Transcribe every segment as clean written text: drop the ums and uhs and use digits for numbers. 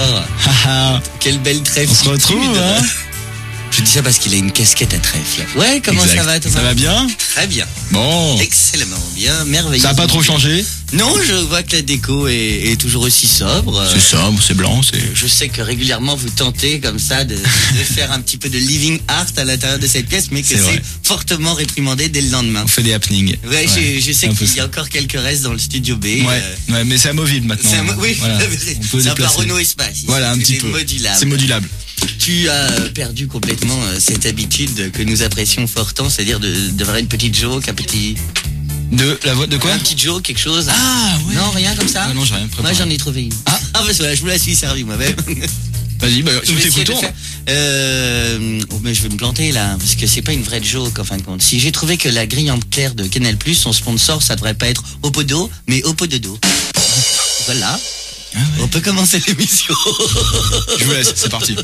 alors. Quelle belle trèfle. On se retrouve, hein. Je dis ça parce qu'il a une casquette à trèfle. Ouais, comment Exact. ça va, Thomas? Ça va bien? Très bien. Bon. Excellemment bien, merveilleux. Ça n'a pas trop changé? Non, je vois que la déco est toujours aussi sobre. C'est sobre, c'est blanc, c'est... Je sais que régulièrement vous tentez comme ça de faire un petit peu de living art à l'intérieur de cette pièce, mais que c'est fortement réprimandé dès le lendemain. On fait des happenings. Ouais, je sais qu'il y a encore quelques restes dans le studio B. Ouais, mais c'est amovible maintenant. Oui, voilà. C'est un peu Renault Espace. Voilà, un petit peu. Modulable. C'est modulable. Tu as perdu complètement cette habitude que nous apprécions fort tant, c'est-à-dire d'avoir une petite joke, un petit... De quoi? Un petit joke, quelque chose. Ah, ouais. Non, rien comme ça? Non, j'ai rien préparé. Moi, j'en ai trouvé une. Ah, parce que je vous la suis servi moi-même. Vas-y, nous t'écoutons. Mais je vais me planter là, parce que c'est pas une vraie joke en fin de compte. Si j'ai trouvé que la grille en clair de Canal+, son sponsor, ça devrait pas être Opodo, mais Opododo. Voilà. Ah ouais. On peut commencer l'émission. Je vous laisse, c'est parti.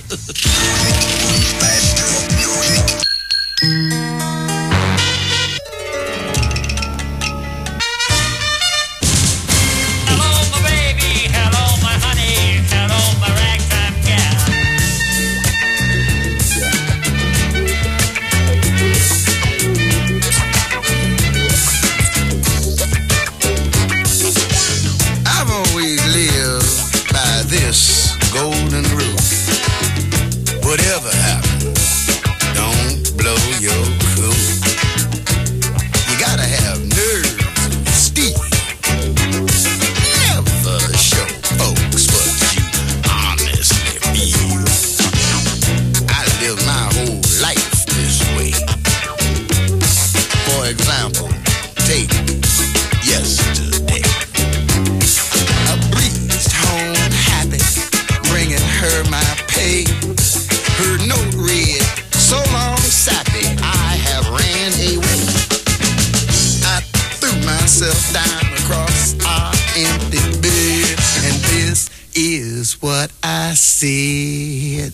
Golden rule. Whatever happens, don't blow your cool. You gotta have nerves and steel. Never show folks what you honestly feel. I live my whole life this way. For example, take yesterday. I breezed home happy, bringing her my pay. Her note read, so long sappy, I have ran away. I threw myself down across our empty bed, and this is what I said.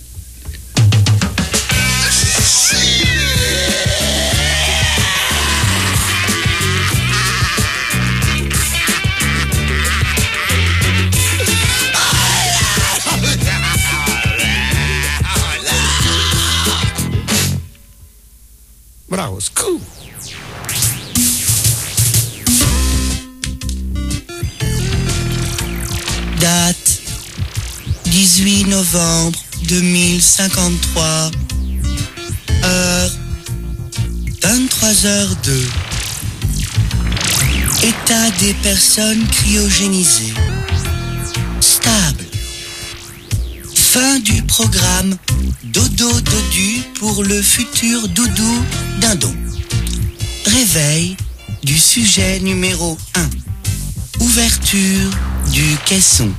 But I was cool. Date 18 novembre 2053. Heure 23h02. État des personnes cryogénisées. Stable. Fin du programme Dodo Dodu pour le futur doudou dindon. Réveil du sujet numéro 1. Ouverture du caisson.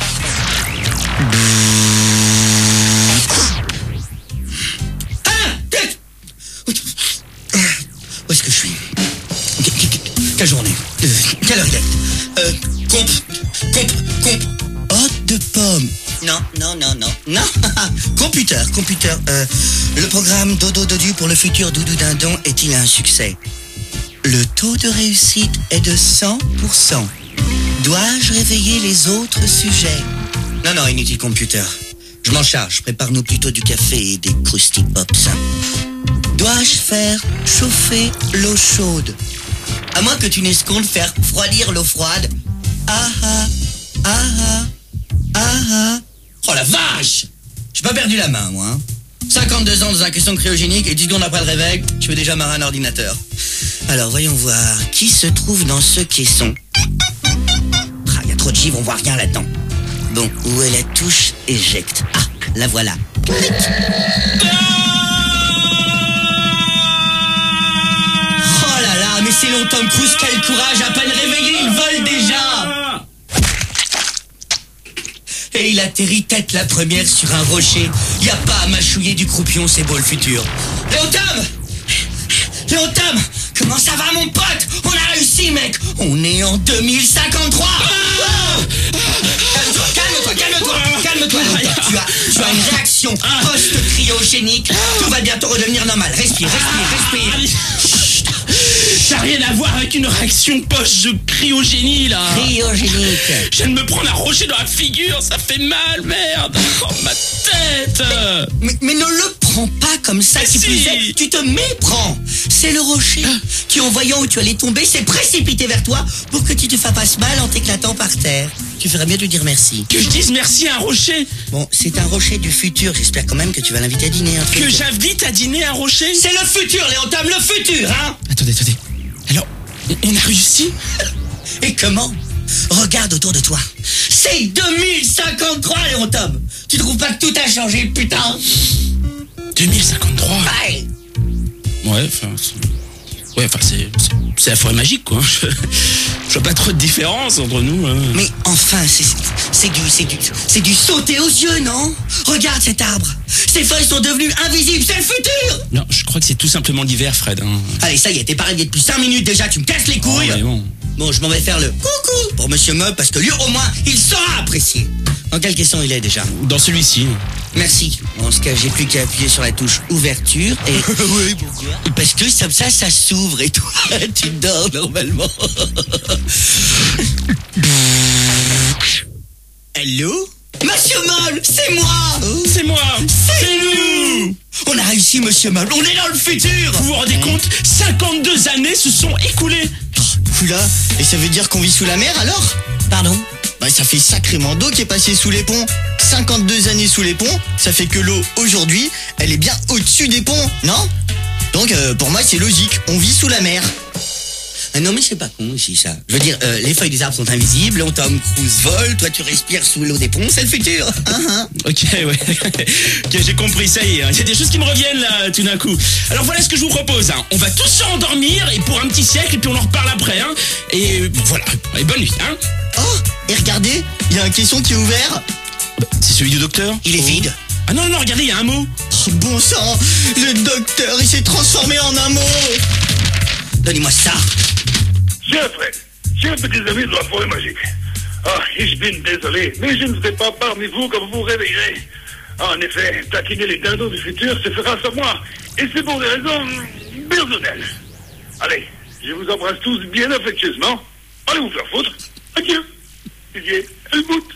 Où est-ce que je suis? Quelle journée? Quelle heure il est? Comp. Hôte de pomme. Non. Computer. Le programme Dodo Dodu pour le futur doudou dindon est-il un succès? Le taux de réussite est de 100%. Dois-je réveiller les autres sujets? Non, inutile computer. Je m'en charge. Prépare-nous plutôt du café et des Krusty Pops. Dois-je faire chauffer l'eau chaude? À moins que tu n'escomptes faire refroidir l'eau froide. Ah. Oh la vache! J'ai pas perdu la main, moi. 52 ans dans un caisson cryogénique et 10 secondes après le réveil, je peux déjà marrer un ordinateur. Alors, voyons voir. Qui se trouve dans ce caisson? Il y a trop de givre, on voit rien là-dedans. Bon, où est la touche éjecte? Ah, la voilà. Clic. Oh là là, mais c'est long Tom Cruise, quel courage, à peine réveillé, il vole déjà! Et il atterrit tête la première sur un rocher. Y a pas à mâchouiller du croupion, c'est beau le futur. Léotam, comment ça va mon pote? On a réussi mec. On est en 2053. Calme-toi. Tu as une réaction post-cryogénique. Tout va bientôt redevenir normal. Respire. Chut. Ça n'a rien à voir avec une réaction post-cryogénie, là. Cryogénique. Je viens de me prendre un rocher dans la figure, ça fait mal, merde. Oh, ma tête. Mais ne le prends pas comme ça, Mais qui si. plus est, tu te méprends. C'est le rocher qui, en voyant où tu allais tomber, s'est précipité vers toi pour que tu te fasses mal en t'éclatant par terre. Tu ferais mieux de lui dire merci. Que je dise merci à un rocher. Bon, c'est un rocher du futur, j'espère quand même que tu vas l'inviter à dîner un truc. Que j'invite à dîner un rocher. C'est le futur, Léon Tom, le futur, hein. Attendez. Alors, on a réussi? Et comment? Regarde autour de toi. C'est 2053, Léon Tom. Tu trouves pas que tout a changé, putain? 2053. Ouais. Ouais, enfin, c'est la forêt magique, quoi. Je vois pas trop de différence entre nous. Hein. Mais enfin, c'est du sauter aux yeux, non? Regarde cet arbre. Ses feuilles sont devenues invisibles, c'est le futur. Non, je crois que c'est tout simplement l'hiver, Fred. Hein. Allez, ça y est, t'es pas réveillé depuis 5 minutes déjà, tu me casses les couilles. Oh, mais bon. Bon, je m'en vais faire le coucou pour Monsieur Meuble parce que lui, au moins, il saura apprécier. Dans quelle question il est déjà? Dans celui-ci. Merci. En ce cas, j'ai plus qu'à appuyer sur la touche ouverture et... Oui, pourquoi? Parce que comme ça s'ouvre et toi, tu dors normalement. Allô? Monsieur Meuble, c'est moi! C'est moi. C'est nous. On a réussi, Monsieur Meuble, on est dans le futur! Vous vous rendez compte? 52 années se sont écoulées. Oula, et ça veut dire qu'on vit sous la mer alors? Pardon? Bah ça fait sacrément d'eau qui est passée sous les ponts. 52 années sous les ponts, ça fait que l'eau aujourd'hui, elle est bien au-dessus des ponts, non? Donc pour moi c'est logique, on vit sous la mer. Ah non mais c'est pas con ici ça. Je veux dire, les feuilles des arbres sont invisibles, on Tom Cruise vole, toi tu respires sous l'eau des ponts, c'est le futur. Ok, ouais. Ok, j'ai compris, ça y est. Il y a des choses qui me reviennent là, tout d'un coup. Alors voilà ce que je vous propose. Hein. On va tous se endormir et pour un petit siècle et puis on en reparle après. Hein. Et voilà. Et bonne nuit. Hein. Oh, et regardez, il y a un caisson qui est ouvert. C'est celui du docteur? Il est vide. Ah non, regardez, il y a un mot. Oh, bon sang, le docteur il s'est transformé en un mot. Donnez-moi ça. Cher Fred, chers petits amis de la forêt magique. Ah, ich bin désolé, mais je ne serai pas parmi vous quand vous vous réveillerez. En effet, taquiner les dindons du futur se fera sans moi. Et c'est pour des raisons personnelles. Allez, je vous embrasse tous bien affectueusement. Allez vous faire foutre. Adieu. Didier, elle boute.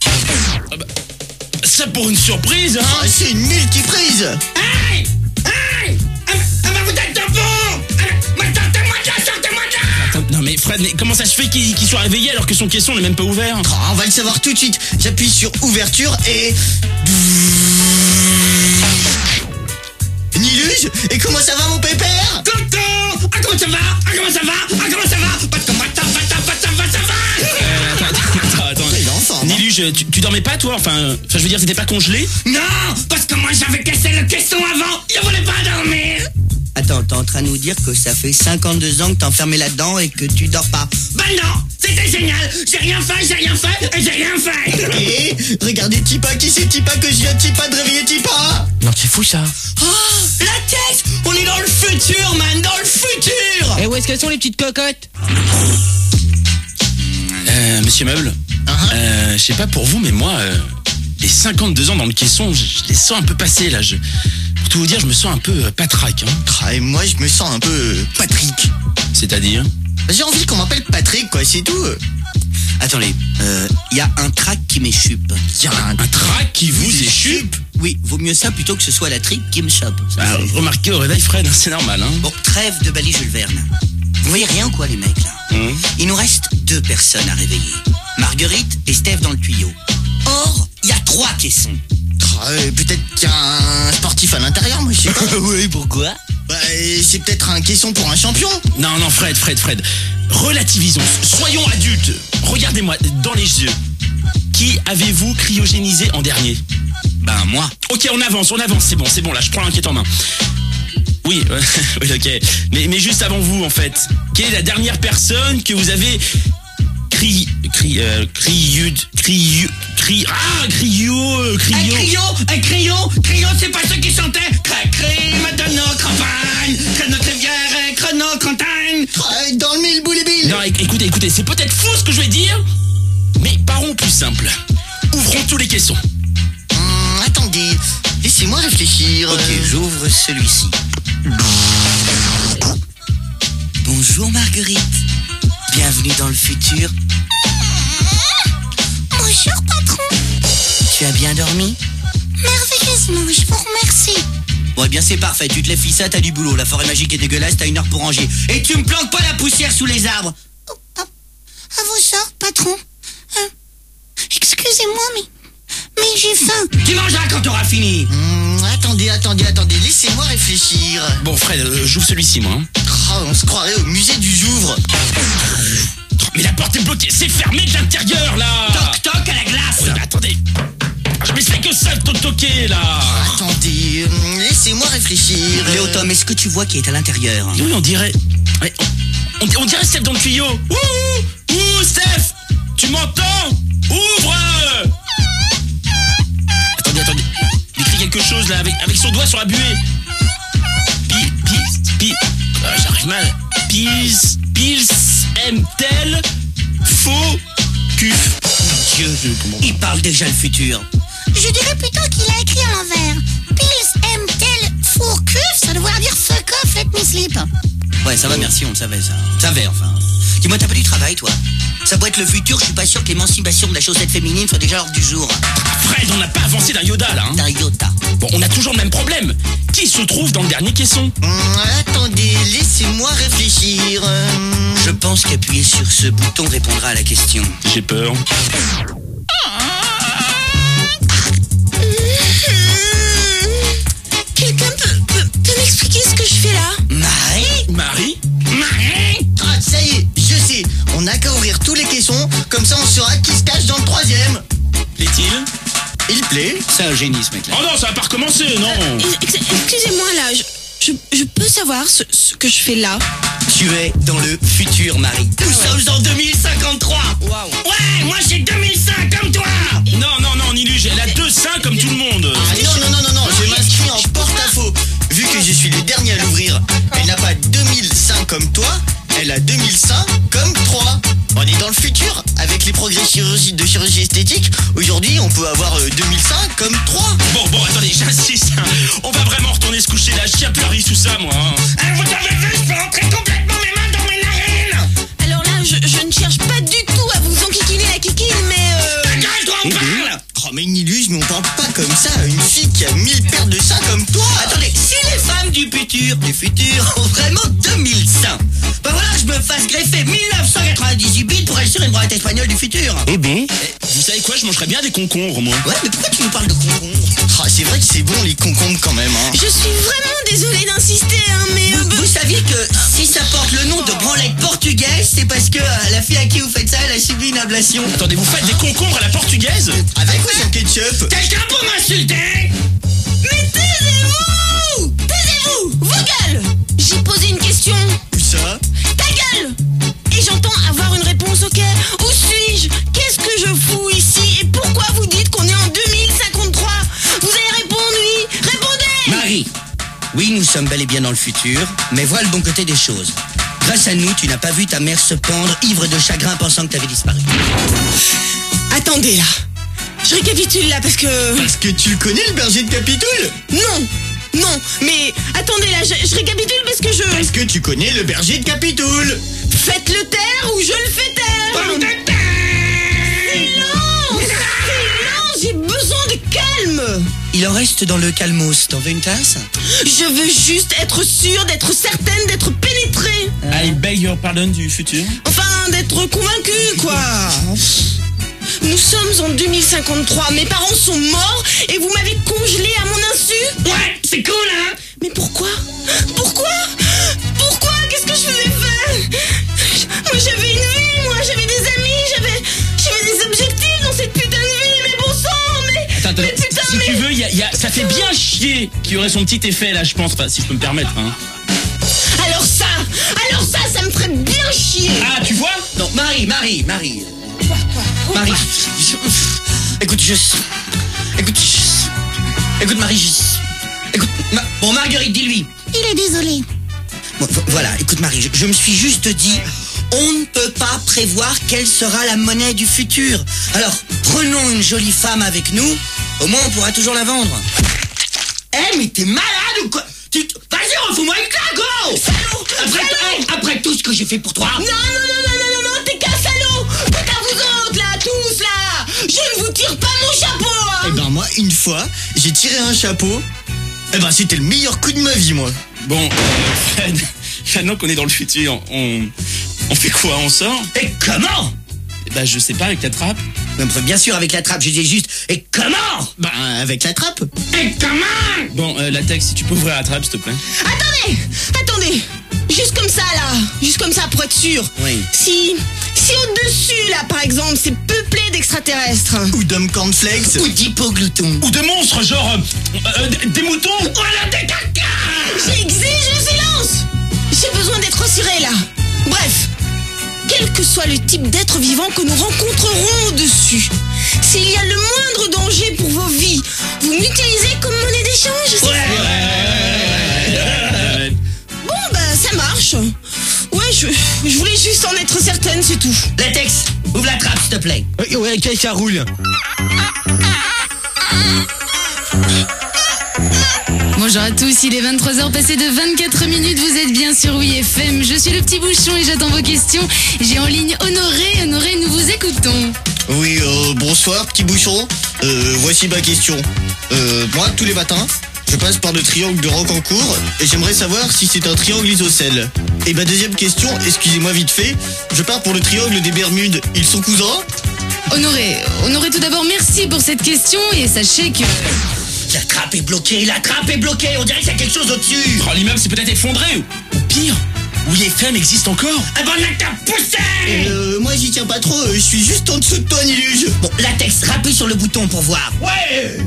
Ça pour une surprise, hein. Ah, c'est une multiprise. Hey! Hey! Ah bah vous êtes de bon! Sortez-moi de là, sortez-moi de là! Attends, non mais Fred, mais comment ça se fait qu'il soit réveillé alors que son caisson n'est même pas ouvert? Oh, on va le savoir tout de suite. J'appuie sur ouverture et... Nilus, et comment ça va mon pépère? Tonton! Ah comment ça va? Ah comment ça va? Ah comment ça va? Pas comment ça va? Attends. Quel enfant, non? Niluge, tu dormais pas toi? Enfin, je veux dire, t'étais pas congelé? Non! Parce que moi j'avais cassé le caisson avant! Je voulais pas dormir! Attends, t'es en train de nous dire que ça fait 52 ans que t'es enfermé là-dedans et que tu dors pas? Bah non! C'était génial! J'ai rien fait et j'ai rien fait! Et regardez Tipa, qui c'est Tipa que je viens Tipa de réveiller Tipa? Non, c'est fou ça. Oh! La tête! On est dans le futur, man! Dans le futur! Et où est-ce qu'elles sont les petites cocottes? Monsieur Meuble, je sais pas pour vous, mais moi, les 52 ans dans le caisson, je les sens un peu passés là. Pour tout vous dire, je me sens un peu patraque. Hein. Ah, et moi je me sens un peu Patrick. C'est-à-dire? J'ai envie qu'on m'appelle Patrick quoi, c'est tout. Attendez, y a un trac qui m'échupe. Tiens, Un trac qui vous échupe? Oui, vaut mieux ça plutôt que ce soit la trique qui me chope. Alors, remarquez au réveil, Fred, c'est normal. Hein. Bon, trêve de balayer Jules Verne. Vous voyez rien ou quoi les mecs là? Il nous reste 2 personnes à réveiller. Marguerite et Steph dans le tuyau. Or, il y a 3 caissons. peut-être qu'il y a un sportif à l'intérieur, moi je sais pas. Oui, pourquoi? Bah, c'est peut-être un caisson pour un champion. Non, Fred. Relativisons. Soyons adultes. Regardez-moi dans les yeux. Qui avez-vous cryogénisé en dernier? Ben, moi. Ok, on avance. C'est bon, là, je prends l'enquête en main. Oui, oui, ok. Mais juste avant vous, en fait, quelle est la dernière personne que vous avez Un crayon, c'est pas ceux qui chantaient cri, madame nos campagnes, que notre rivière et que nos campagnes. Dans le mille boulébile. Non, écoutez, c'est peut-être faux ce que je vais dire, mais parons plus simple. Ouvrons tous les caissons. Attendez, laissez-moi réfléchir. Ok, j'ouvre celui-ci. Bon Marguerite. Bienvenue dans le futur. Bonjour, patron. Tu as bien dormi? Merveilleusement, je vous remercie. Bon, eh bien, c'est parfait. Tu te lèves, ça, t'as du boulot. La forêt magique est dégueulasse, t'as 1 heure pour ranger. Et tu me planques pas la poussière sous les arbres. À vos ordres, patron. Excusez-moi, mais j'ai faim. Tu mangeras quand t'auras fini. Attendez, laissez-moi réfléchir. Bon, Fred, j'ouvre celui-ci, moi. Hein. Oh, on se croirait au musée du Louvre. Mais la porte est bloquée, c'est fermé de l'intérieur, là. Toc toc à la glace. Oui, mais attendez. Mais c'est que ça, le toqué, là. Attendez, laissez-moi réfléchir. Léo Tom, est-ce que tu vois qui est à l'intérieur? Oui, on dirait... Ouais, on dirait Steph dans le tuyau. Ouh, Steph, tu m'entends? Ouvre. Attendez. Il écrit quelque chose, là, avec son doigt sur la buée. J'arrive mal. Pils, M-tel, faux, cuf. Dieu, il parle déjà le futur. Je dirais plutôt qu'il a écrit à l'envers. Pils, M-tel, four, cuf, ça doit dire fuck off, let me sleep. Ouais, ça va, merci, on le savait, ça. On le savait, enfin. Dis-moi, t'as pas du travail, toi? Ça doit être le futur, je suis pas sûr que l'émancipation de la chaussette féminine soit déjà l'ordre du jour. Fred, on n'a pas avancé d'un Yoda, là. Hein. D'un iota. Bon, on a toujours le même problème. Qui se trouve dans le dernier caisson? Attendez, laissez-moi réfléchir. Je pense qu'appuyer sur ce bouton répondra à la question. J'ai peur. Quelqu'un peut m'expliquer ce que je fais là? Marie? Ah, ça y est, je sais. On n'a qu'à ouvrir tous les caissons, comme ça on saura qui se cache dans le 3e. Plaît-il? Il plaît. C'est un génie, ce mec-là. Oh non, ça va pas recommencer, non. Excusez-moi là, je peux savoir ce que je fais là? Tu es dans le futur, Marie. Nous sommes en 2053. Waouh. Ouais, moi j'ai 2005 comme toi. Non, Niluge, elle a 2 seins comme tout le monde. Ah non, je m'inscris en porte-à-faux. Vu que je suis le dernier à l'ouvrir, elle n'a pas 2005 comme toi, elle a 2005 comme 3. On est dans le futur, avec les progrès de chirurgie esthétique. Aujourd'hui, on peut avoir 2005 comme 3. Bon, attendez, j'insiste. Hein. On va vraiment retourner se coucher là. Je tiens plus à rire sous ça, moi. Hein. Vous avez vu, je peux rentrer complètement mes mains dans mes narines. Alors là, je ne cherche pas du tout à vous enquiquiner la kikine, mais Gueule-toi, on parle. Oh mais Nilus, mais on parle pas comme ça à une fille qui a 1000 paires de seins comme toi. Attendez, si les femmes du futur ont vraiment 2100, ben voilà, je me fasse greffer 1998 bits pour assurer une branlette espagnole du futur. Vous savez quoi, je mangerais bien des concombres, moi. Ouais, mais pourquoi tu nous parles de concombre? Ah, c'est vrai que c'est bon les concombres quand même, hein. je suis vraiment désolée d'insister, hein, mais... Vous saviez que si ça porte le nom de branlette portugaise, c'est parce que la fille à qui vous faites ça, elle a subi une ablation. Attendez, vous faites des concombres à la portugaise? Avec ou sans ketchup? Quelqu'un pour m'insulter? Mais taisez-vous! Vos gueules! J'ai posé une question. Où ça? Ta gueule! Et j'entends avoir une réponse, ok? Où suis-je? Qu'est-ce que je fous ici? Et pourquoi vous dites qu'on est en 2053? Vous allez répondre, oui? Répondez! Marie, oui, nous sommes bel et bien dans le futur, mais vois le bon côté des choses. Grâce à nous, tu n'as pas vu ta mère se pendre, ivre de chagrin, pensant que t'avais disparu. Attendez là. Je récapitule là parce que... Parce que tu le connais le berger de Capitoul? Non, mais attendez là, je récapitule parce que je... Parce que tu connais le berger de Capitoul? Faites-le taire ou je le fais taire! Silence, j'ai besoin de calme! Il en reste dans le calmos. T'en veux une tasse? Je veux juste être sûre, d'être certaine, d'être pénétrée. I beg your pardon du futur. Enfin, d'être convaincue, quoi. Nous sommes en 2053, mes parents sont morts et vous m'avez congelé à mon insu? Ouais, c'est cool, hein? Mais pourquoi? Qu'est-ce que je faisais faire? Moi j'avais une vie, j'avais des amis, j'avais des objectifs dans cette putain de vie, mais bon sang, Attends, mais putain, si mais... tu veux, ça fait bien chier qu'il y aurait son petit effet là, je pense, enfin, si je peux me permettre. Hein. Alors ça me ferait bien chier. Ah, tu vois? Non, Marie. Marie. Écoute, Marie, bon, Marguerite, dis-lui. Il est désolé. Bon, voilà, écoute, Marie, je me suis juste dit, on ne peut pas prévoir quelle sera la monnaie du futur. Alors, prenons une jolie femme avec nous, au moins on pourra toujours la vendre. Mais t'es malade ou quoi? Vas-y, refous-moi une claque, go! Après tout ce que j'ai fait pour toi. Non, t'es qu'un salaud. Quant à vous autres, là, tous, là, je ne vous tire pas mon chapeau, hein. Eh ben moi, une fois, j'ai tiré un chapeau. Eh ben c'était le meilleur coup de ma vie, moi. Bon, Fred, maintenant qu'on est dans le futur, on fait quoi? On sort? Et comment? Bah je sais pas, avec la trappe. Bien sûr, avec la trappe, je disais juste, et comment? Ben avec la trappe. Et comment? Bon, Latex, si tu peux ouvrir la trappe, s'il te plaît. Attendez. Juste comme ça, là. Juste comme ça, pour être sûr. Oui. Si au-dessus, là, par exemple, c'est peuplé d'extraterrestres. Ou d'hommes cornflakes. Ou d'hypogloutons. Ou de monstres, genre des moutons. Voilà des caca. J'exige le silence. J'ai besoin d'être rassuré, là. Bref. Quel que soit le type d'être vivant que nous rencontrerons au-dessus, s'il y a le moindre danger pour vos vies, vous m'utilisez comme monnaie d'échange, c'est ça? Bon, bah, ça marche. Ouais, je voulais juste en être certaine, c'est tout. Latex, ouvre la trappe, s'il te plaît. Ouais, ok, ça roule. Bonjour à tous, il est 23h passé de 24 minutes, vous êtes bien sur WeFM, je suis le petit bouchon et j'attends vos questions. J'ai en ligne Honoré, nous vous écoutons. Oui, bonsoir, petit bouchon. Voici ma question. Moi, tous les matins, je passe par le triangle de Rocancourt et j'aimerais savoir si c'est un triangle isocèle. Et ma deuxième question, excusez-moi vite fait, je pars pour le triangle des Bermudes. Ils sont cousins? Honoré, tout d'abord merci pour cette question et sachez que... La trappe est bloquée, on dirait qu'il y a quelque chose au-dessus. Oh, l'immeuble s'est peut-être effondré, ou pire, WeFM existe encore. Ah bon, on a qu'à pousser. Moi j'y tiens pas trop, je suis juste en dessous de toi, Niluge. Bon, Latex, rappuie sur le bouton pour voir. Ouais.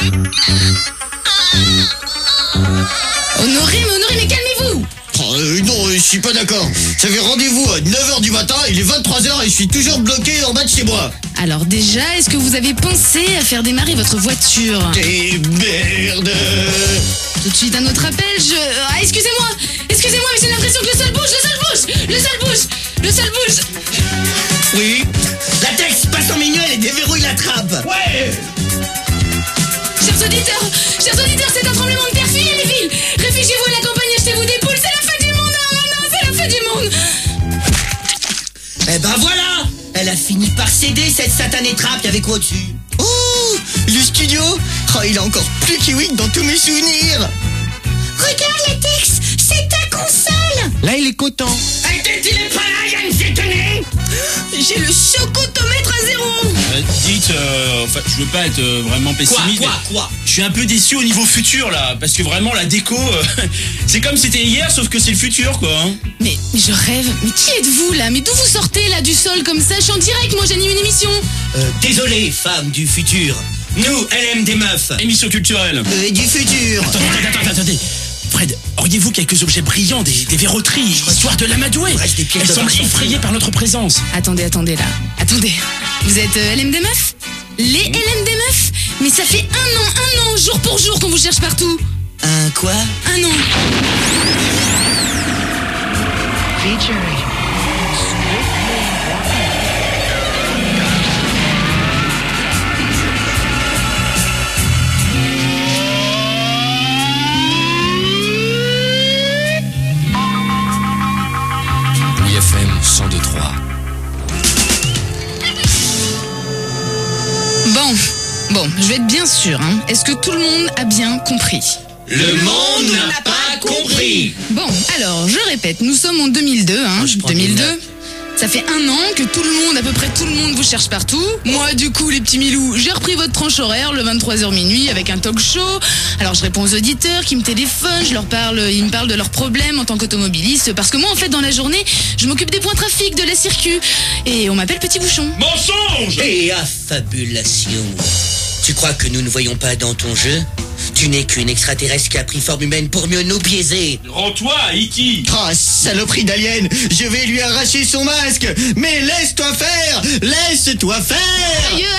Honoré, mais calmez-vous. Non, je suis pas d'accord. J'avais rendez-vous à 9h du matin, il est 23h et je suis toujours bloqué en bas de chez moi. Alors déjà, est-ce que vous avez pensé à faire démarrer votre voiture? Et merde. Tout de suite un autre appel, excusez-moi, mais j'ai l'impression que le sol bouge. Oui. Latex, passe en milieu et déverrouille la trappe. Ouais. Chers auditeurs, c'est un tremblement de terre, fuyez les villes. Réfugiez-vous à la campagne, achetez-vous des poules, c'est la fin du monde. Non, c'est la fin du monde. Eh ben voilà, elle a fini par céder cette satanée trappe, y'avait quoi au-dessus? Oh, le studio. Oh, il est encore plus kiwi que dans tous mes souvenirs. Regarde, Latex, c'est ta console. Là, il est content. Il est pas là, Yann Fittonné. J'ai le chocotomètre à 0. Dites, enfin, je veux pas être vraiment pessimiste. Quoi? Je suis un peu déçu au niveau futur là, parce que vraiment la déco, c'est comme c'était hier, sauf que c'est le futur quoi. Hein. Mais je rêve, mais qui êtes-vous là? Mais d'où vous sortez là du sol comme ça? Je suis en direct, moi j'anime une émission. Désolé, femme du futur. Nous, LM des meufs. Émission culturelle. Du futur. Attendez. Fred, auriez-vous quelques objets brillants, des verroteries, histoire de l'amadouer? reste des pièces Elles de semblent marchandises. effrayées par notre présence. Attendez là. Attendez. Vous êtes LM des meufs? Les LM des meufs? Mais ça fait un an, jour pour jour qu'on vous cherche partout. Un quoi? Un an. WeFM 102.3. Bon, je vais être bien sûr. Hein. Est-ce que tout le monde a bien compris? Le monde n'a pas compris. Bon, alors, je répète, nous sommes en 2002, hein. Je prends des 2002. notes. Ça fait un an que tout le monde, à peu près tout le monde vous cherche partout. Moi, du coup, les petits milous, j'ai repris votre tranche horaire, le 23h minuit, avec un talk show. Alors, je réponds aux auditeurs qui me téléphonent, ils me parlent de leurs problèmes en tant qu'automobiliste. Parce que moi, en fait, dans la journée, je m'occupe des points trafic, de la circu. Et on m'appelle Petit Bouchon. Mensonge! Et affabulation. Tu crois que nous ne voyons pas dans ton jeu? Tu n'es qu'une extraterrestre qui a pris forme humaine pour mieux nous biaiser. Rends-toi, Iki! Ah, saloperie d'alien. Je vais lui arracher son masque. Mais laisse-toi faire. Laisse-toi faire. Aïe.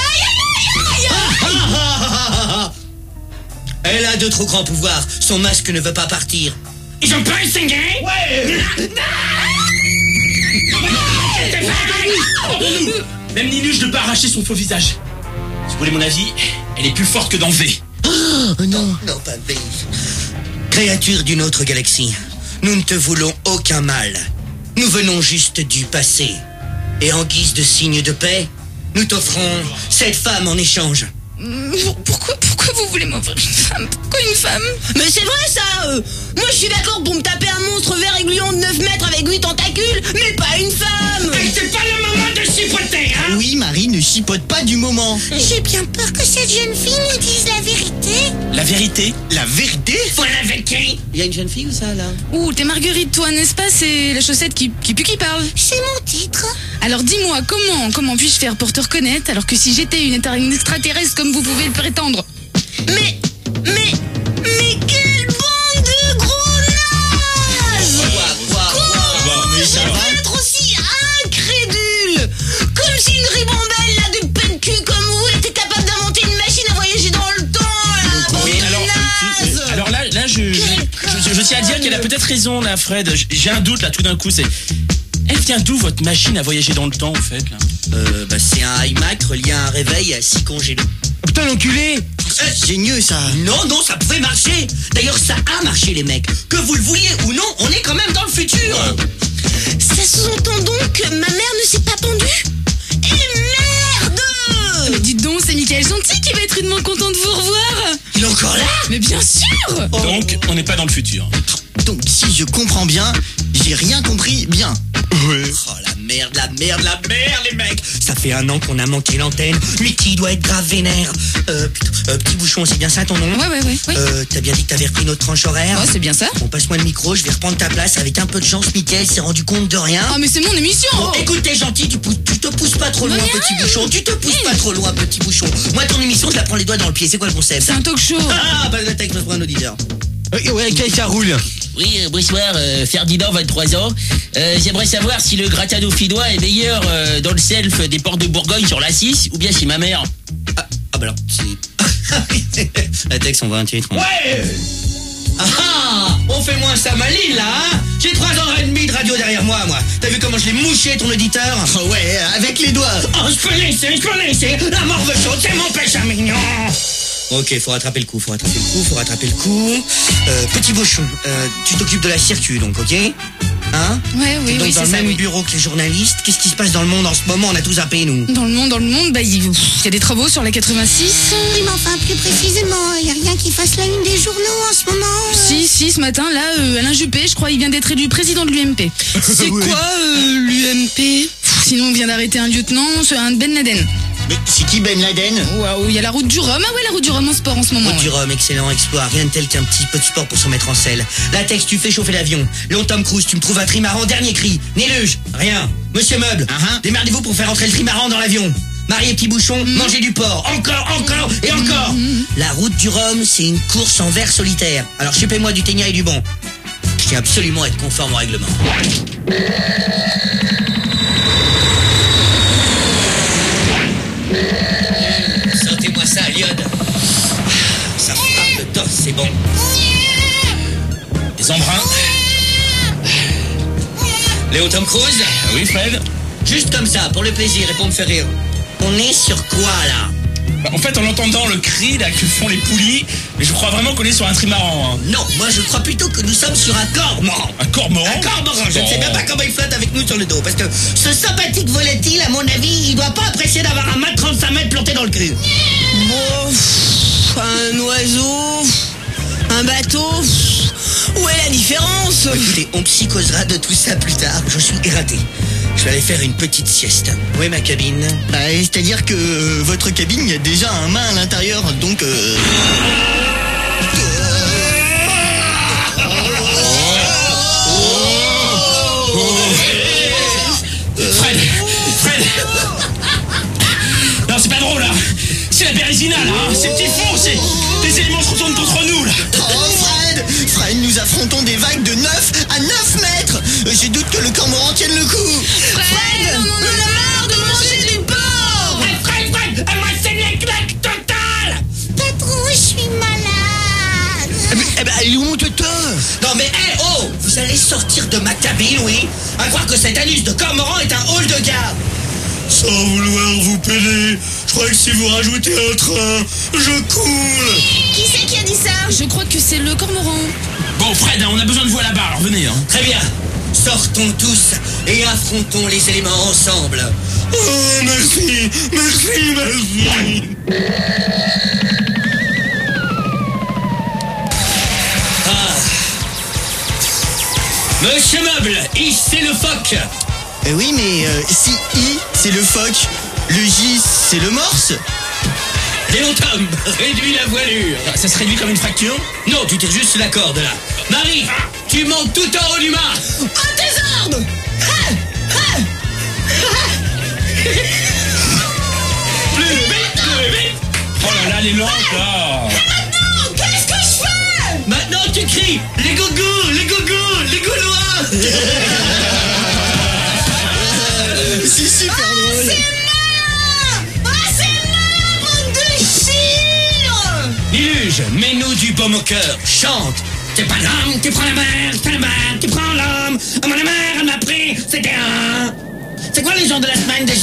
Elle a de trop grands pouvoirs. Son masque ne veut pas partir. Ils ont pas essayé? Ouais! Même Niluge ne peut arracher son faux visage. Si vous voulez mon avis, elle est plus forte que dans V. Oh non, pas V. Créature d'une autre galaxie, nous ne te voulons aucun mal. nous venons juste du passé. Et en guise de signe de paix, nous t'offrons cette femme en échange. Pourquoi vous voulez m'offrir une femme? Pourquoi une femme? Mais c'est vrai ça Moi je suis d'accord pour me taper un monstre vert et gluant de 9 mètres avec 8 tentacules, mais pas une femme. C'est pas le moment de chipoter, hein? Oui, Marie, ne chipote pas du moment. J'ai bien peur que cette jeune fille nous dise la vérité. La vérité? La vérité? Voilà avec qui? Il y a une jeune fille ou ça là? Ouh, t'es Marguerite, toi, n'est-ce pas? C'est la chaussette qui pue qui parle. C'est mon titre. Alors dis-moi, comment puis-je faire pour te reconnaître alors que si j'étais une extraterrestre comme vous pouvez le prétendre? Mais quelle bande de gros nazes! Comment Mais ça vous va? pouvez être aussi incrédule? Comme si une ribambelle là de peine cul comme vous était capable d'inventer une machine à voyager dans le temps là! Bande Oui, de nazes! alors là, je tiens à dire qu'elle a peut-être raison là, Fred. J'ai un doute là, tout d'un coup, c'est... Elle vient d'où votre machine à voyager dans le temps, en fait, là? C'est un iMac relié à un réveil à 6 congélos. Putain, l'enculé! C'est génieux, ça. Non, ça pouvait marcher. D'ailleurs, ça a marché, les mecs. Que vous le vouliez ou non, on est quand même dans le futur. Ça sous-entend donc que ma mère ne s'est pas pendue? Et merde! Mais dites donc, c'est Michael Gentil qui va être rudement content de vous revoir. Il est encore là? Mais bien sûr. Donc, on n'est pas dans le futur. Donc, si je comprends bien, j'ai rien compris bien. Oh la merde, les mecs. Ça fait 1 an qu'on a manqué l'antenne. Mickey doit être grave vénère. Petit bouchon, c'est bien ça ton nom? Ouais. T'as bien dit que t'avais repris notre tranche horaire? Ouais, c'est bien ça. Bon, passe-moi le micro, je vais reprendre ta place. Avec un peu de chance, Michael s'est rendu compte de rien. Ah mais c'est mon émission. Bon, écoute, t'es gentil, tu te pousses pas trop loin, Mais petit bouchon. Tu te pousses pas trop loin, petit bouchon. Moi, ton émission, je la prends les doigts dans le pied. C'est quoi le concept? C'est un talk show. Ah, bah le texte pour un auditeur. Ouais, ça roule. Oui, bonsoir, Ferdinand, 23 ans. J'aimerais savoir si le gratin dauphinois est meilleur dans le self des ports de Bourgogne sur la 6 ou bien chez ma mère. Ah bah alors, c'est... La texte, on voit un titre. Ouais! On fait moins ça maline là, hein? J'ai 3 ans et demi de radio derrière moi. T'as vu comment je l'ai mouché ton auditeur? Ouais, avec les doigts. Oh, je peux laisser. La morve chaude, c'est mon péché mignon. Ok, faut rattraper le coup. Petit bouchon, tu t'occupes de la circuit donc, ok? Hein? Oui, donc dans c'est le ça, même oui. bureau que les journalistes. Qu'est-ce qui se passe dans le monde en ce moment? On a tout zappé, nous. Dans le monde, bah, il y a des travaux sur la 86. Oui, mais enfin, plus précisément, il n'y a rien qui fasse la une des journaux en ce moment. Si, ce matin, là, Alain Juppé, je crois, il vient d'être élu président de l'UMP. C'est quoi, l'UMP? Sinon, on vient d'arrêter un lieutenant, un Ben Laden. Mais c'est qui Ben Laden? Waouh, il y a la route du Rhum. Ah ouais, la route du Rhum en sport en ce moment. Route du Rhum, excellent exploit. Rien de tel qu'un petit peu de sport pour se mettre en selle. Latex, tu fais chauffer l'avion. Léon Tom Cruise, tu me trouves un trimaran, dernier cri. Néluge, rien. Monsieur Meuble, démerdez-vous pour faire entrer le trimaran dans l'avion. Marie et petit bouchon, mangez du porc. Encore et encore. La route du Rhum, c'est une course en vers solitaire. Alors chipez-moi du ténia et du bon. Je tiens absolument à être conforme au règlement. Sortez-moi ça, l'iode. Ça frappe le torse, c'est bon. Les embruns. Léo Tom Cruise? Oui, Fred? Juste comme ça, pour le plaisir et pour me faire rire. On est sur quoi, là? Bah, en fait, en entendant le cri là que font les poulies, mais je crois vraiment qu'on est sur un trimaran. Hein. Non, moi je crois plutôt que nous sommes sur un cormoran. Un cormoran? Un cormoran, je ne sais même pas comment il flotte avec nous sur le dos. Parce que ce sympathique volatile, à mon avis, il doit pas apprécier d'avoir un mètre 35 mètres planté dans le cul. Bon, un oiseau, un bateau, où est la différence? Écoutez, on psychosera de tout ça plus tard. Je suis éreinté. Je vais aller faire une petite sieste. Où est ma cabine? Bah, c'est-à-dire que votre cabine, il y a déjà un main à l'intérieur, donc Fred Non, c'est pas drôle, là. C'est la Bérésina, là. Hein. Ces petits fonds, les éléments se retournent contre nous, là. Oh, Fred, nous affrontons des vagues de 9 à 9 mètres. Je doute que le cormoran tienne le coup. Fred, on en a marre de manger du porc! Fred, moi c'est l'éclaque totale. Patron, je suis malade. Eh ben, elle est où mon tuteur? Non mais, vous allez sortir de ma cabine, oui? À croire que cet anus de cormoran est un hall de garde. Sans vouloir vous peiner, je crois que si vous rajoutez un train, je coule. Qui c'est qui a dit ça? Je crois que c'est le cormoran. Bon, Fred, on a besoin de vous là-bas, alors venez. Hein. Très bien. sortons tous et affrontons les éléments ensemble. Oh, merci, merci, merci. Monsieur Meuble, I c'est le phoque. Oui, mais si I c'est le phoque, le J c'est le morse. Léon Tom, réduis la voilure. Ça se réduit comme une fracture? Non, tu tires juste la corde là. Marie, tu montes tout en haut du mât. À tes ordres. Plus vite. Oh là là, les lampes là. Maintenant, qu'est-ce que je fais? Maintenant tu cries les gogos, les gogos, les gaulois. C'est super drôle. C'est marrant, bande de chire. Niluge, mets-nous du baume au cœur. Chante. Tu pas l'homme, tu prends la mer, tu prends l'homme. Oh, mon mère, elle m'a pris, c'était un. C'est quoi les gens de la semaine déjà?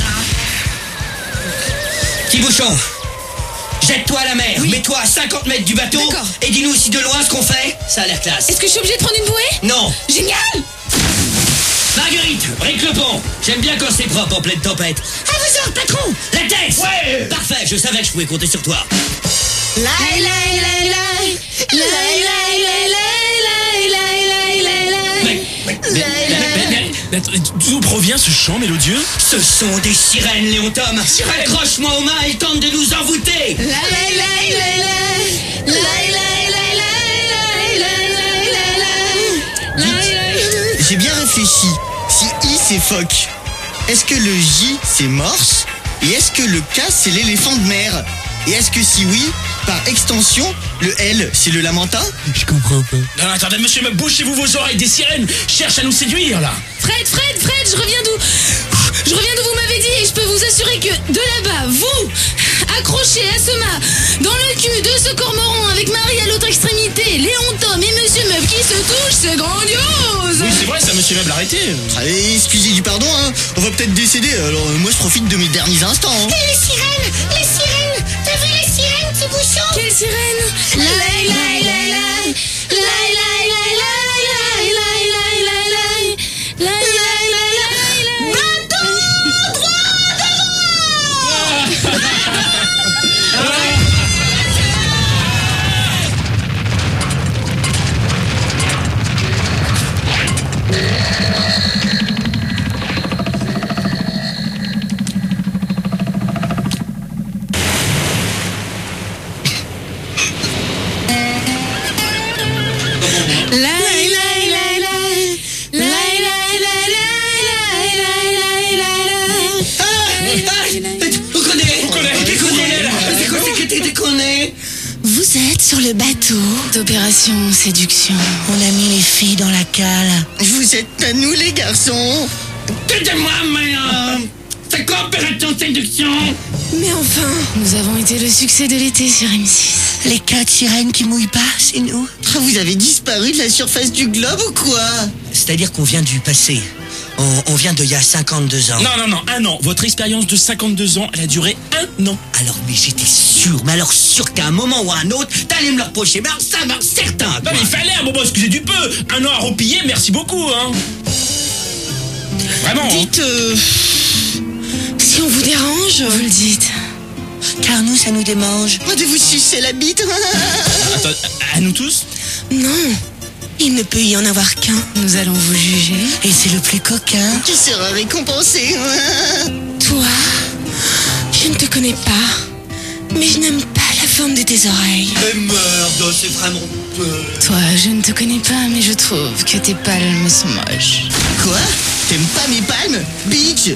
Petit bouchon, jette-toi à la mer, mets-toi à 50 mètres du bateau. D'accord. Et dis-nous aussi de loin ce qu'on fait. Ça a l'air classe. Est-ce que je suis obligée de prendre une bouée? Non. Génial. Marguerite, brique le pont. J'aime bien quand c'est propre en pleine tempête. À vos ordres, patron. La tête. Ouais. Parfait, je savais que je pouvais compter sur toi. Mais d'où provient ce chant mélodieux? Ce sont des sirènes, Léon Tom. Accroche-moi aux mains et tente de nous envoûter. J'ai bien réfléchi. Si I c'est phoque, est-ce que le J c'est morse? Et est-ce que le K c'est l'éléphant de mer? Et est-ce que si oui, par extension, le L c'est le lamentin? Je comprends pas. Non, attendez, monsieur, bouchez-vous vos oreilles, des sirènes cherchent à nous séduire là. Fred, je reviens d'où vous m'avez dit, et je peux vous assurer que de là-bas, vous, accrochés à ce mât, dans le cul de ce cormoran avec Marie à l'autre extrémité, Léon Tom et Monsieur Meuble qui se touchent, c'est grandiose. Oui, c'est vrai ça, monsieur Meuble, arrêtez. Allez, excusez du pardon, hein. On va peut-être décéder, alors moi je profite de mes derniers instants. Hein. Et les sirènes, t'as vu les sirènes, petit bouchon? Quelle sirène? Vous êtes sur le bateau d'opération séduction. On a mis les filles dans la cale. Vous êtes à nous les garçons. Dites-moi, mais c'est quoi opération séduction? Mais enfin, Nous avons été le succès de l'été sur M6. les 4 sirènes qui mouillent pas, c'est nous. Ah, vous avez disparu de la surface du globe ou quoi? C'est-à-dire qu'on vient du passé. On vient d'il y a 52 ans. Non, 1 an. Votre expérience de 52 ans, elle a duré 1 an. Alors, mais j'étais sûr, qu'à un moment ou à un autre, t'allais me le reprocher. Mais alors, ça va, certain. Non, mais il fallait, excusez du peu. 1 an à repiller, merci beaucoup, hein. Vraiment. Hein. Dites, si on vous dérange, Vous le dites. Car nous, ça nous démange. De vous sucer la bite. Attends, à nous tous? non, il ne peut y en avoir qu'un. Nous allons vous juger. Et c'est le plus coquin. Qui sera récompensé. Toi, je ne te connais pas, mais je n'aime pas la forme de tes oreilles. Mais merde, c'est vraiment peu. Toi, je ne te connais pas, mais je trouve que tes palmes sont moches. Quoi? T'aimes pas mes palmes, bitch?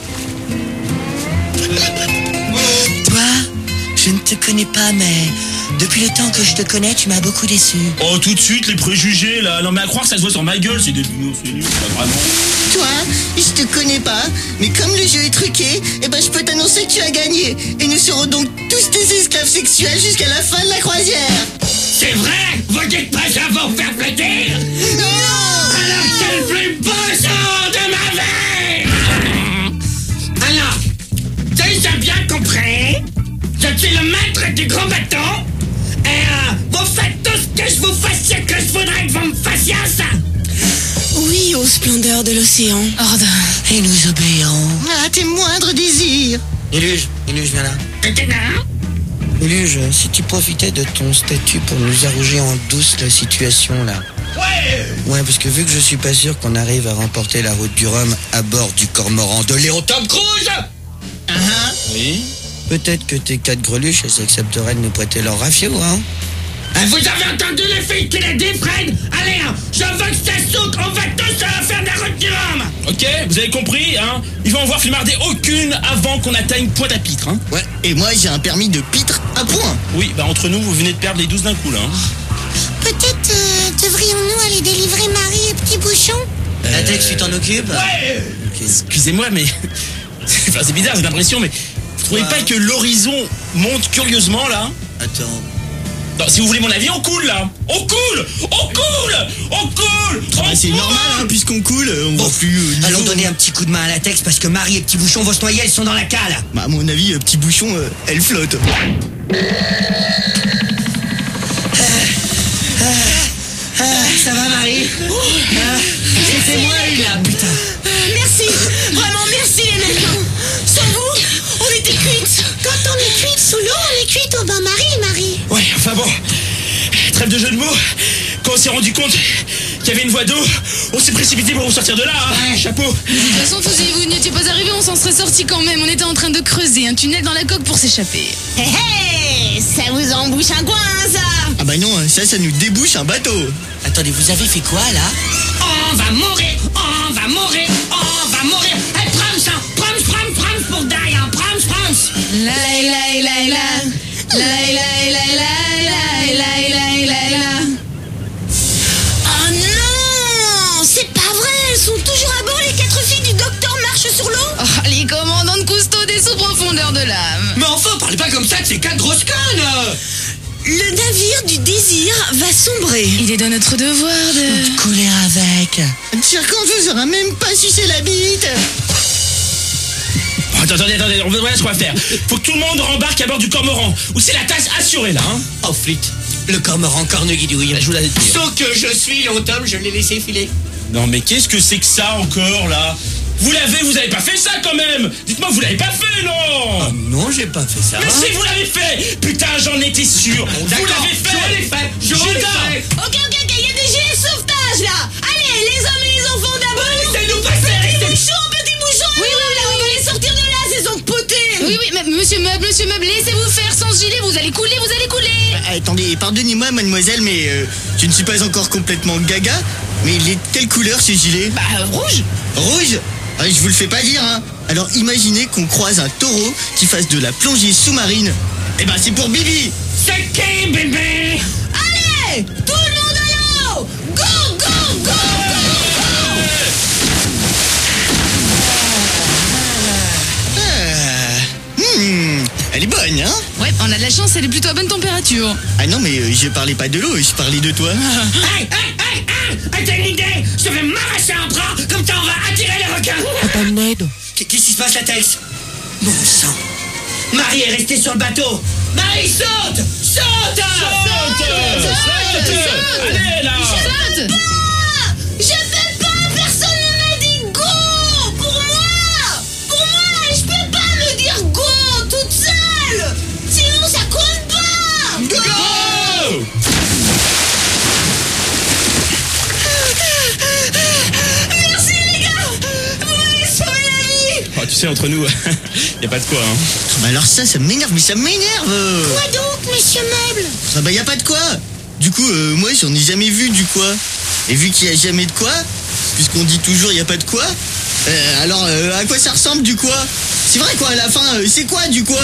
Toi, je ne te connais pas, mais depuis le temps que je te connais, tu m'as beaucoup déçu. Oh, tout de suite, les préjugés, là. Non, mais à croire que ça se voit sur ma gueule, c'est des... Non, c'est nul, pas vraiment. Toi, je te connais pas, mais comme le jeu est truqué, eh ben je peux t'annoncer que tu as gagné. Et nous serons donc tous des esclaves sexuels jusqu'à la fin de la croisière. C'est vrai? Vous dites pas ça va vous faire plaisir? Non! Alors c'est le plus beau jour de ma vie! Alors, tu as bien compris? Je suis le maître du grand bateau. Et vous faites tout ce que je vous fassiez, que je voudrais que vous me fassiez ça. Oui, ose splendeur de l'océan. Horde. Et nous obéirons. À tes moindres désirs. Iluge, viens là. Iluge, si tu profitais de ton statut pour nous arranger en douce la situation là. Ouais, parce que vu que je suis pas sûr qu'on arrive à remporter la route du Rhum à bord du cormoran de l'héros Tom Cruise. Oui. Peut-être que tes 4 greluches, elles accepteraient de nous prêter leur rafio, hein. Vous avez entendu les filles qu'il a dit, Fred? Allez, hein, je veux que ça souque, on va tous faire de la route du Rhum. Ok, vous avez compris, hein. Il va en voir flimarder aucune avant qu'on atteigne Pointe-à-Pitre, hein. Ouais, et moi j'ai un permis de pitre à point. Oui, bah entre nous, vous venez de perdre les 12 d'un coup, là. Hein. Peut-être devrions-nous aller délivrer Marie et Petit Bouchon? Atex, tu t'en occupes? Ouais. Excusez-moi, mais... enfin, c'est bizarre, j'ai l'impression, mais... Vous trouvez pas que l'horizon monte curieusement, là? Attends. Non, si vous voulez mon avis, on coule, là. On coule. C'est normal, hein, puisqu'on coule, on voit plus... Allons donner un petit coup de main à Latex parce que Marie et Petit Bouchon vont se noyer, elles sont dans la cale. Bah, à mon avis, Petit Bouchon, elle flotte. Ça va, Marie? C'est moi, là, putain. Merci, vraiment merci les nains. Sans vous, on était cuites. Quand on est cuite sous l'eau, on est cuite au bain-marie. Ouais, enfin bon. Trêve de jeu de mots. Quand on s'est rendu compte qu'il y avait une voie d'eau, on s'est précipité pour vous sortir de là, hein. Chapeau. De toute façon, si vous n'étiez pas arrivé, on s'en serait sorti quand même. On était en train de creuser un tunnel dans la coque pour s'échapper. Hé hé, ça vous embouche un coin, ça. Ah bah non, ça nous débouche un bateau. Attendez, vous avez fait quoi, là? On va mourir. Hey, Prams, pour die, hein, Prams. La. Oh non, c'est pas vrai. Elles sont toujours à bord, les 4 filles du docteur marche sur l'eau. Oh, les commandants de Cousteau des sous-profondeurs de l'âme. Mais enfin, parlez pas comme ça de ces 4 grosses connes. Le navire du désir va sombrer. Il est de notre devoir de... Couler avec. Tiens, quand je vous aurais même pas sucé la bite. Attendez, voilà ce qu'on va faire. Faut que tout le monde rembarque à bord du cormoran. Ou c'est la tasse assurée, là, hein. Oh, flit. Le cormoran corneguidouille, je vous l'avais dit. Sauf que je suis long Tom, je l'ai laissé filer. Non, mais qu'est-ce que c'est que ça, encore, là? Vous avez pas fait ça, quand même. Dites-moi, vous l'avez pas fait, non? Oh non, j'ai pas fait ça. Mais si, vous l'avez fait. Putain, j'en étais sûr. Vous l'avez fait. Je l'ai fait. Ok, il y a des gilets de sauvetage, là. Allez, les hommes et les enfants d'abord. Laissez-nous passer. Petit bouchon. Oui, on va les sortir de là, ces empotés. Oui, mais monsieur Meuble, laissez-vous faire sans gilet, vous allez couler. Attendez, pardonnez-moi, mademoiselle, mais je ne suis pas encore complètement gaga. Mais il est de quelle couleur, ce gilet? Bah, rouge. Rouge? Ah, je vous le fais pas dire, hein. Alors imaginez qu'on croise un taureau qui fasse de la plongée sous-marine. Eh ben c'est pour Bibi. C'est qui, bébé? Allez, tout le monde à l'eau. Go. Elle est bonne, hein? Ouais, on a de la chance, elle est plutôt à bonne température. Ah non, mais je parlais pas de l'eau, je parlais de toi. Hey, t'as une idée? Je vais m'arracher un bras, comme ça on va attirer les requins. Qu'est-ce qui se passe, Latex? Bon sang. Marie est restée sur le bateau. Marie, saute. Allez, là. Saute. Je peux pas, personne ne m'a dit go. Pour moi, je peux pas me dire go toute seule. Sinon ça compte pas. Go. Merci les gars, vous m'avez sauvé la vie. Oh, tu sais, entre nous, y a pas de quoi, hein. Bah alors ça m'énerve, mais ça m'énerve. Quoi donc, monsieur Meuble? Ah bah y a pas de quoi. Du coup, moi j'en ai jamais vu du quoi. Et vu qu'il y a jamais de quoi, puisqu'on dit toujours y a pas de quoi, alors à quoi ça ressemble du quoi? C'est vrai quoi, à la fin, c'est quoi du quoi?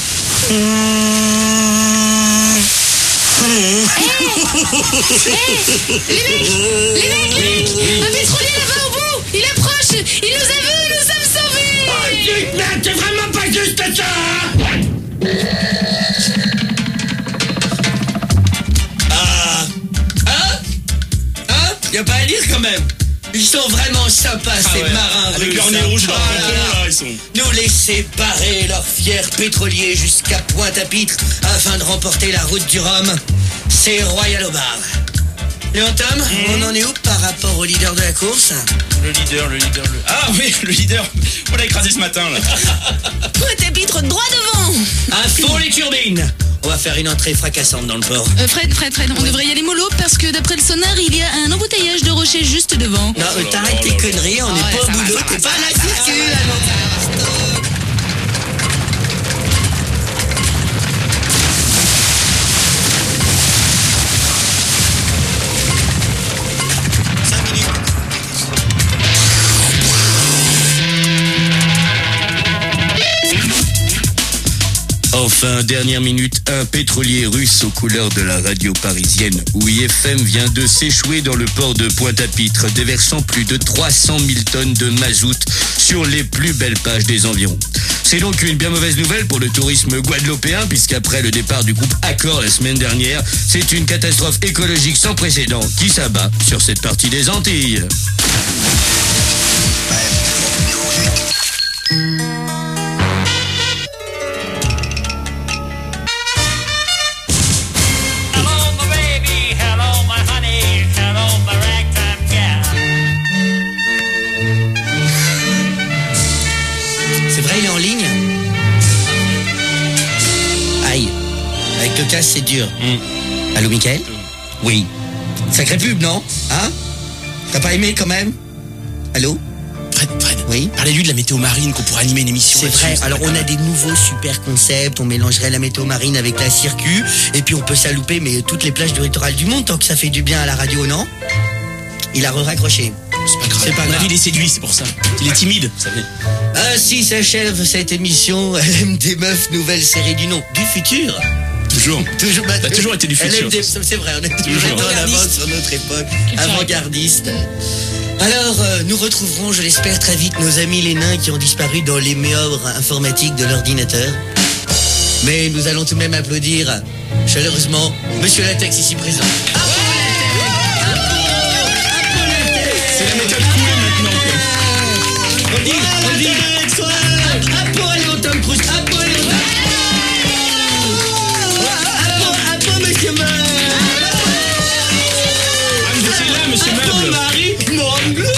Les mecs, un pétrolier là-bas au bout, il approche, il nous a vus, nous sommes sauvés. Oh, putain, c'est vraiment pas juste ça. Y a pas à dire quand même. Ils sont vraiment sympas, ces marins avec russes. leur nez rouge dans le Oh là fond, là. là, ils sont... Nous laisser barrer leurs fiers pétroliers jusqu'à Pointe-à-Pitre afin de remporter la route du Rhum. C'est royal au bar. Léon Tom, on en est où par rapport au leader de la course? Le leader. Ah oui, le leader. On l'a écrasé ce matin, là. Pointe-à-Pitre droit devant. À fond les turbines. On va faire une entrée fracassante dans le port. Fred, on devrait y aller mollo parce que d'après le sonar, il y a un embouteillage de rochers juste devant. Non, t'arrêtes tes conneries, on n'est pas au boulot, t'es pas à la circule. Enfin, dernière minute, un pétrolier russe aux couleurs de la radio parisienne OUI-FM vient de s'échouer dans le port de Pointe-à-Pitre, déversant plus de 300 000 tonnes de mazout sur les plus belles pages des environs. C'est donc une bien mauvaise nouvelle pour le tourisme guadeloupéen, puisqu'après le départ du groupe Accor la semaine dernière, c'est une catastrophe écologique sans précédent qui s'abat sur cette partie des Antilles. C'est vrai, il est en ligne? Aïe. Avec le casque, c'est dur. Allô, Mickaël? Oui. Sacrée pub, non? Hein? T'as pas aimé, quand même? Allô? Fred, oui. Parlez-lui de la météo marine qu'on pourrait animer une émission. C'est vrai, alors on a des nouveaux super concepts, on mélangerait la météo marine avec la circu, et puis on peut s'alouper, mais toutes les plages du littoral du monde, tant que ça fait du bien à la radio, non? Il a raccroché. C'est pas grave. C'est pas grave. Il est séduit, c'est pour ça. Il est timide, vous savez. Ainsi s'achève cette émission LMD Meuf, nouvelle série du nom du futur. Toujours. T'as toujours été du futur. LMD, c'est vrai, on est toujours en avance sur notre époque, avant-gardiste. Alors, nous retrouverons, je l'espère, très vite nos amis les nains qui ont disparu dans les méandres informatiques de l'ordinateur. Mais nous allons tout de même applaudir chaleureusement Monsieur Latex ici présent. C'est la méthode cool maintenant. On dit, Apo Léon Tom Cruise, Apo Léon Tom Apo Monsieur Meuble. Vous étiez là, Monsieur Meuble. Marie Meuble.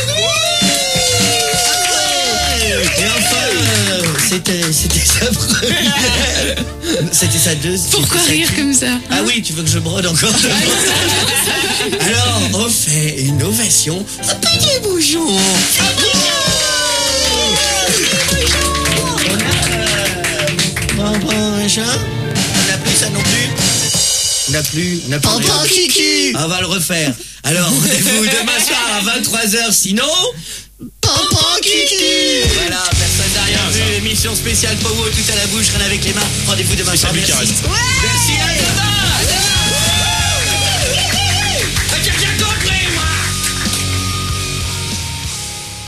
Et enfin, c'était sa première. C'était sa deuxième. Pourquoi rire comme ça? Ah oui, tu veux que je brode encore? Alors, on fait une ovation. Un petit bouchon. Machin. On n'a plus ça non plus. On n'a plus. Papa Kiki. On va le refaire. Alors, rendez-vous demain soir à 23h, sinon. Papa Kiki. Voilà, personne n'a rien vu. Émission spéciale Powo, tout à la bouche, rien avec les mains. Rendez-vous demain soir. Merci. Merci.